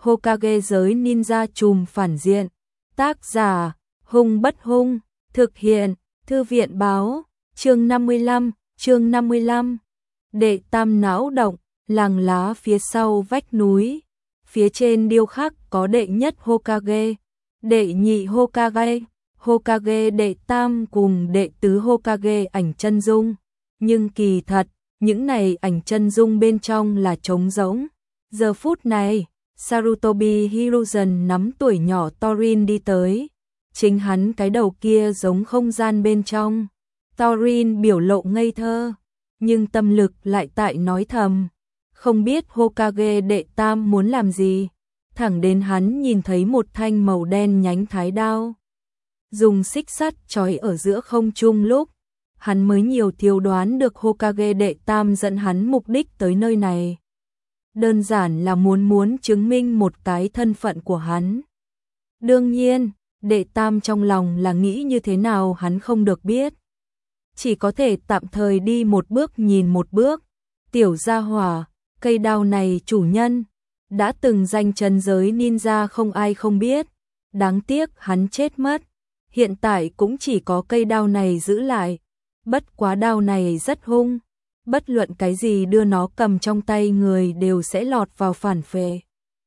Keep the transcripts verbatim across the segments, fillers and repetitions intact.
Hokage giới ninja trùm phản diện. Tác giả, Hung Bất Hung, thực hiện, Thư viện báo, chương năm mươi lăm, chương năm mươi lăm. Đệ tam não động, làng lá phía sau vách núi. Phía trên điêu khắc có đệ nhất Hokage, đệ nhị Hokage, Hokage đệ tam cùng đệ tứ Hokage ảnh chân dung. Nhưng kỳ thật, những này ảnh chân dung bên trong là trống rỗng. Giờ phút này, Sarutobi Hiruzen nắm tuổi nhỏ Thorin đi tới. Chính hắn cái đầu kia giống không gian bên trong. Thorin biểu lộ ngây thơ, nhưng tâm lực lại tại nói thầm. Không biết Hokage đệ tam muốn làm gì. Thẳng đến hắn nhìn thấy một thanh màu đen nhánh thái đao, dùng xích sắt trói ở giữa không trung lúc, hắn mới nhiều thiếu đoán được Hokage đệ tam dẫn hắn mục đích tới nơi này. Đơn giản là muốn muốn chứng minh một cái thân phận của hắn. Đương nhiên, đệ tam trong lòng là nghĩ như thế nào hắn không được biết. Chỉ có thể tạm thời đi một bước nhìn một bước. Tiểu gia hỏa, cây đao này chủ nhân đã từng danh chân giới ninja không ai không biết. Đáng tiếc hắn chết mất. Hiện tại cũng chỉ có cây đao này giữ lại. Bất quá đao này rất hung. Bất luận cái gì đưa nó cầm trong tay người đều sẽ lọt vào phản phệ.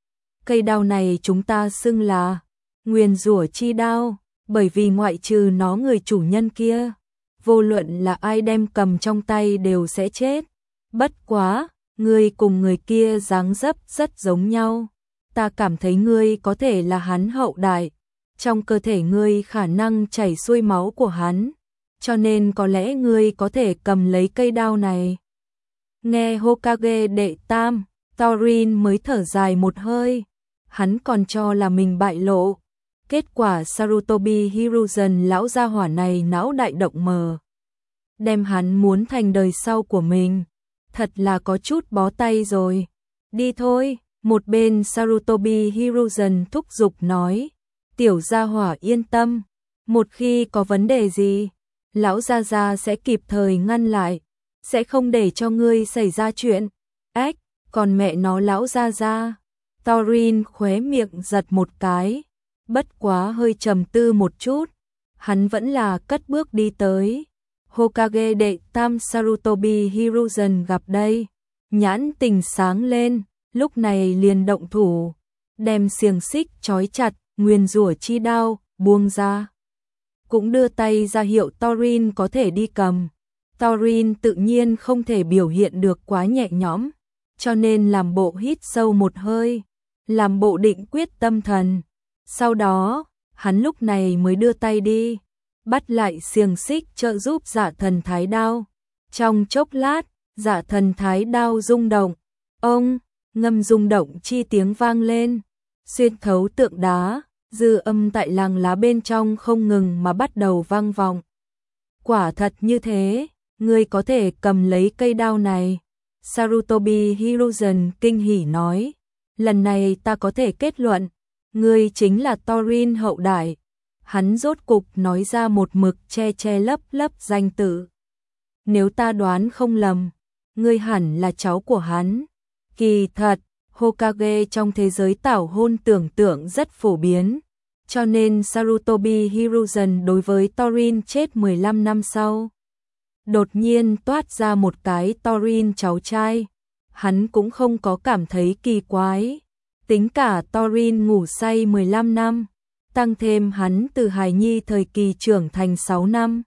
Cây đao này chúng ta xưng là nguyền rủa chi đao, bởi vì ngoại trừ nó người chủ nhân kia, vô luận là ai đem cầm trong tay đều sẽ chết. Bất quá, ngươi cùng người kia dáng dấp rất giống nhau. Ta cảm thấy ngươi có thể là hắn hậu đại. Trong cơ thể ngươi khả năng chảy xuôi máu của hắn. Cho nên có lẽ ngươi có thể cầm lấy cây đao này. Nghe Hokage đệ tam, Thorin mới thở dài một hơi. Hắn còn cho là mình bại lộ. Kết quả Sarutobi Hiruzen lão gia hỏa này não đại động mờ. Đem hắn muốn thành đời sau của mình. Thật là có chút bó tay rồi. Đi thôi, một bên Sarutobi Hiruzen thúc giục nói. Tiểu gia hỏa yên tâm. Một khi có vấn đề gì, lão gia gia sẽ kịp thời ngăn lại. Sẽ không để cho ngươi xảy ra chuyện. Ách, còn mẹ nó lão gia gia. Thorin khóe miệng giật một cái. Bất quá hơi trầm tư một chút. Hắn vẫn là cất bước đi tới. Hokage đệ tam Sarutobi Hiruzen gặp đây. Nhãn tình sáng lên. Lúc này liền động thủ. Đem xiềng xích trói chặt nguyên rủa chi đao buông ra. Cũng đưa tay ra hiệu Thorin có thể đi cầm. Thorin tự nhiên không thể biểu hiện được quá nhẹ nhõm. Cho nên làm bộ hít sâu một hơi. Làm bộ định quyết tâm thần. Sau đó, hắn lúc này mới đưa tay đi. Bắt lại xiềng xích trợ giúp Dạ Thần Thái Đao. Trong chốc lát, Dạ Thần Thái Đao rung động. Ông, ngâm rung động chi tiếng vang lên. Xuyên thấu tượng đá, dư âm tại làng lá bên trong không ngừng mà bắt đầu vang vọng. Quả thật như thế, ngươi có thể cầm lấy cây đao này. Sarutobi Hiruzen kinh hỉ nói. Lần này ta có thể kết luận, ngươi chính là Thorin hậu đại. Hắn rốt cục nói ra một mực che che lấp lấp danh tự. Nếu ta đoán không lầm, ngươi hẳn là cháu của hắn. Kỳ thật, Hokage trong thế giới tảo hôn tưởng tượng rất phổ biến. Cho nên Sarutobi Hiruzen đối với Thorin chết mười lăm năm sau. Đột nhiên toát ra một cái Thorin cháu trai. Hắn cũng không có cảm thấy kỳ quái. Tính cả Thorin ngủ say mười lăm năm. Tăng thêm hắn từ hài nhi thời kỳ trưởng thành sáu năm.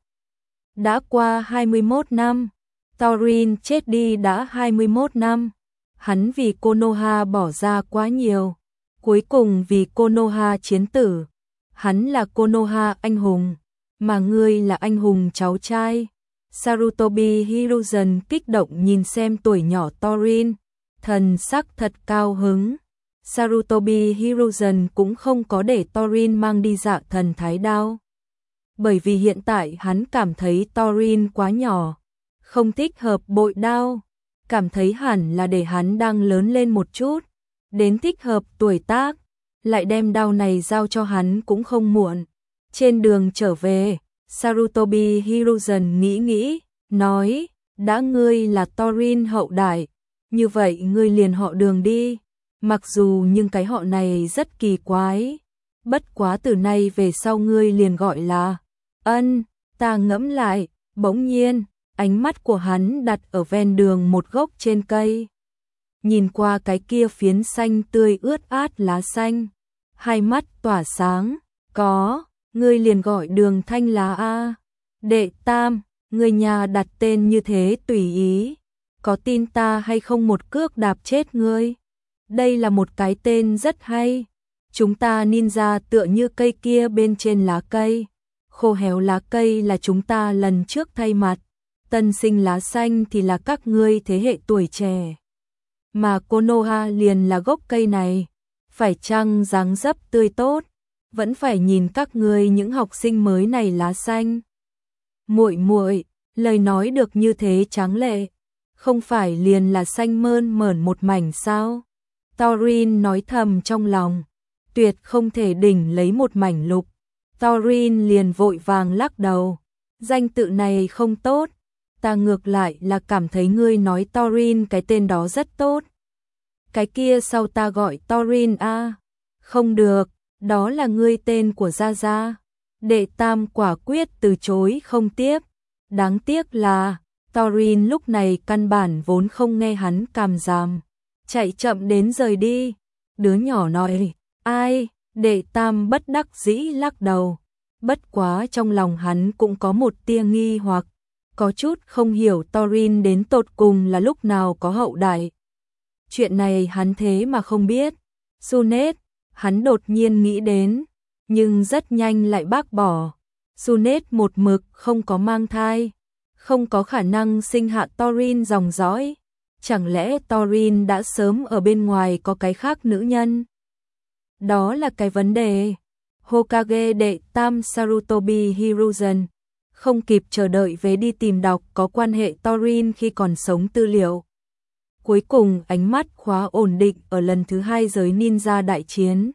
Đã qua hai mươi mốt năm. Thorin chết đi đã hai mươi mốt năm. Hắn vì Konoha bỏ ra quá nhiều. Cuối cùng vì Konoha chiến tử. Hắn là Konoha anh hùng. Mà ngươi là anh hùng cháu trai. Sarutobi Hiruzen kích động nhìn xem tuổi nhỏ Thorin. Thần sắc thật cao hứng. Sarutobi Hiruzen cũng không có để Thorin mang đi Dạ Thần Thái Đao. Bởi vì hiện tại hắn cảm thấy Thorin quá nhỏ. Không thích hợp bội đao. Cảm thấy hẳn là để hắn đang lớn lên một chút. Đến thích hợp tuổi tác. Lại đem đao này giao cho hắn cũng không muộn. Trên đường trở về, Sarutobi Hiruzen nghĩ nghĩ, nói, đã ngươi là Thorin hậu đại, như vậy ngươi liền họ Đường đi. Mặc dù nhưng cái họ này rất kỳ quái. Bất quá từ nay về sau ngươi liền gọi là Ân. Ta ngẫm lại, bỗng nhiên, ánh mắt của hắn đặt ở ven đường một gốc trên cây. Nhìn qua cái kia phiến xanh tươi ướt át lá xanh, hai mắt tỏa sáng, có, ngươi liền gọi Đường Thanh là a. Đệ Tam, người nhà đặt tên như thế tùy ý, có tin ta hay không một cước đạp chết ngươi. Đây là một cái tên rất hay. Chúng ta ninja tựa như cây kia bên trên lá cây, khô héo lá cây là chúng ta lần trước thay mặt, tân sinh lá xanh thì là các ngươi thế hệ tuổi trẻ. Mà Konoha liền là gốc cây này, phải chăng dáng dấp tươi tốt, vẫn phải nhìn các ngươi những học sinh mới này lá xanh. Muội muội, lời nói được như thế tráng lệ, không phải liền là xanh mơn mởn một mảnh sao? Taurin nói thầm trong lòng, tuyệt không thể đỉnh lấy một mảnh lục. Taurin liền vội vàng lắc đầu, danh tự này không tốt, ta ngược lại là cảm thấy ngươi nói Taurin cái tên đó rất tốt. Cái kia sau ta gọi Taurin a. Không được, đó là ngươi tên của Gia Gia. Đệ Tam quả quyết từ chối không tiếp. Đáng tiếc là Taurin lúc này căn bản vốn không nghe hắn càm ràm, chạy chậm đến rời đi. Đứa nhỏ nói, ai? Đệ Tam bất đắc dĩ lắc đầu. Bất quá trong lòng hắn cũng có một tia nghi hoặc, có chút không hiểu Taurin đến tột cùng là lúc nào có hậu đại. Chuyện này hắn thế mà không biết. Sunet, hắn đột nhiên nghĩ đến, nhưng rất nhanh lại bác bỏ. Sunet một mực không có mang thai, không có khả năng sinh hạ Taurin dòng dõi. Chẳng lẽ Taurin đã sớm ở bên ngoài có cái khác nữ nhân? Đó là cái vấn đề. Hokage đệ Tam Sarutobi Hiruzen không kịp chờ đợi về đi tìm đọc có quan hệ Taurin khi còn sống tư liệu. Cuối cùng ánh mắt khóa ổn định ở lần thứ hai giới ninja đại chiến.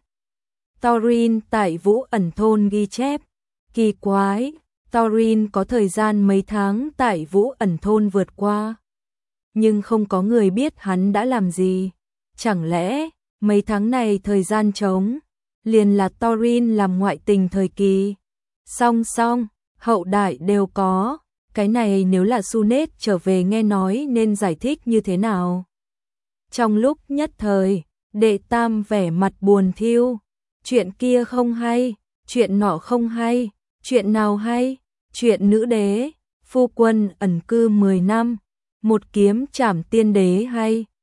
Taurin tại Vũ Ẩn Thôn ghi chép. Kỳ quái, Taurin có thời gian mấy tháng tại Vũ Ẩn Thôn vượt qua. Nhưng không có người biết hắn đã làm gì. Chẳng lẽ mấy tháng này thời gian trống liền là Taurin làm ngoại tình thời kỳ? Song song, hậu đại đều có. Cái này nếu là Sunet trở về nghe nói nên giải thích như thế nào? Trong lúc nhất thời, đệ Tam vẻ mặt buồn thiu. Chuyện kia không hay, chuyện nọ không hay, chuyện nào hay? Chuyện nữ đế, phu quân ẩn cư mười năm, một kiếm trảm tiên đế hay?